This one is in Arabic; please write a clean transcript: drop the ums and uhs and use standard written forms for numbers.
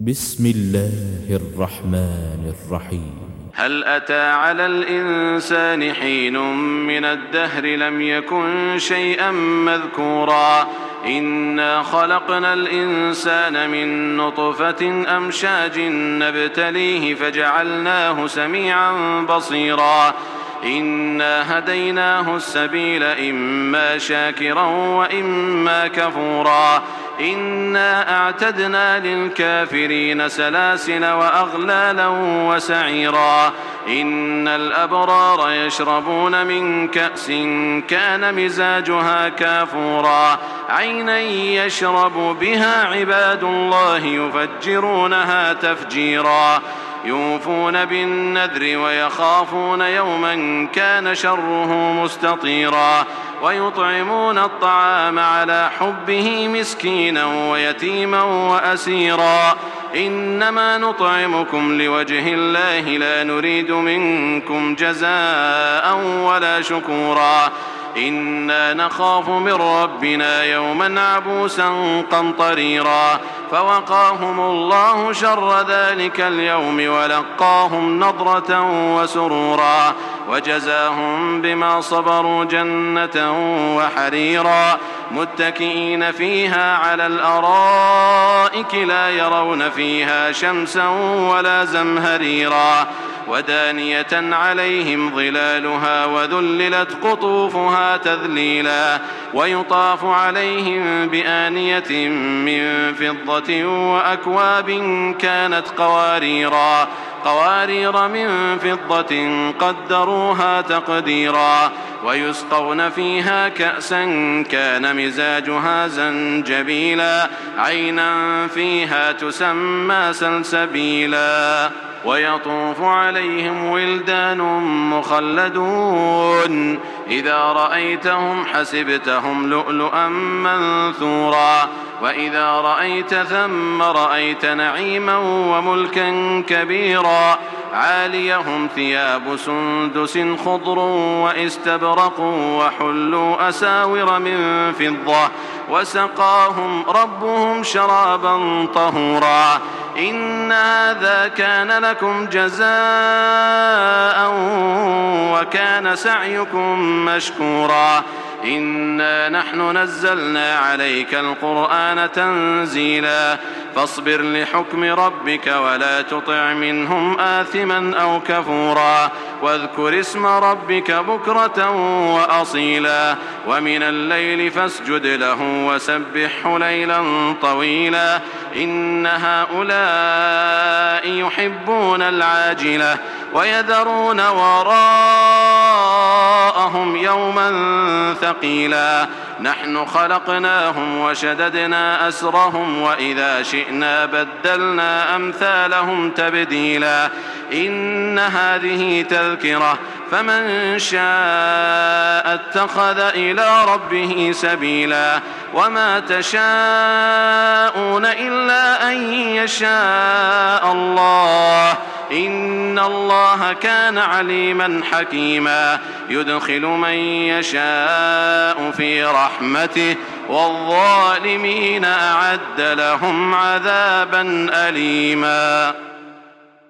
بسم الله الرحمن الرحيم. هل أتى على الإنسان حين من الدهر لم يكن شيئا مذكورا إنا خلقنا الإنسان من نطفة أمشاج نبتليه فجعلناه سميعا بصيرا إنا هديناه السبيل إما شاكرا وإما كفورا إنا أعتدنا للكافرين سلاسل وأغلالا وسعيرا إن الأبرار يشربون من كأس كان مزاجها كافورا عينا يشرب بها عباد الله يفجرونها تفجيرا يوفون بالنذر ويخافون يوما كان شره مستطيرا ويطعمون الطعام على حبه مسكينا ويتيما وأسيرا إنما نطعمكم لوجه الله لا نريد منكم جزاء ولا شكورا إنا نخاف من ربنا يوما عبوسا قمطريرا فوقاهم الله شر ذلك اليوم ولقاهم نضرة وسرورا وجزاهم بما صبروا جنة وحريرا متكئين فيها على الأرائك لا يرون فيها شمسا ولا زمهريرا ودانية عليهم ظلالها وذللت قطوفها تذليلا ويطاف عليهم بآنية من فضة وأكواب كانت قوارير من فضة قدروها تقديرا ويسقون فيها كأسا كان مزاجها زنجبيلا عينا فيها تسمى سلسبيلا ويطوف عليهم ولدان مخلدون إذا رأيتهم حسبتهم لؤلؤا منثورا وإذا رأيت ثم رأيت نعيما وملكا كبيرا عاليهم ثياب سندس خضر واستبرق وحلوا أساور من فضة وسقاهم ربهم شرابا طهورا إن هذا كان لكم جزاء وكان سعيكم مشكورا إنا نحن نزلنا عليك القرآن تنزيلا فاصبر لحكم ربك ولا تطع منهم آثما أو كفورا واذكر اسم ربك بكرة وأصيلا ومن الليل فاسجد له وسبحه ليلا طويلا إن هؤلاء يحبون العاجلة ويذرون وراءهم يوما ثقيلا نحن خلقناهم وشددنا أسرهم وإذا شئنا بدلنا أمثالهم تبديلا إن هذه تذكرة فمن شاء اتخذ إلى ربه سبيلا وما تشاءون إلا أن يشاء الله إن الله كان عليما حكيما يدخل من يشاء في رحمته والظالمين أعد لهم عذابا أليما.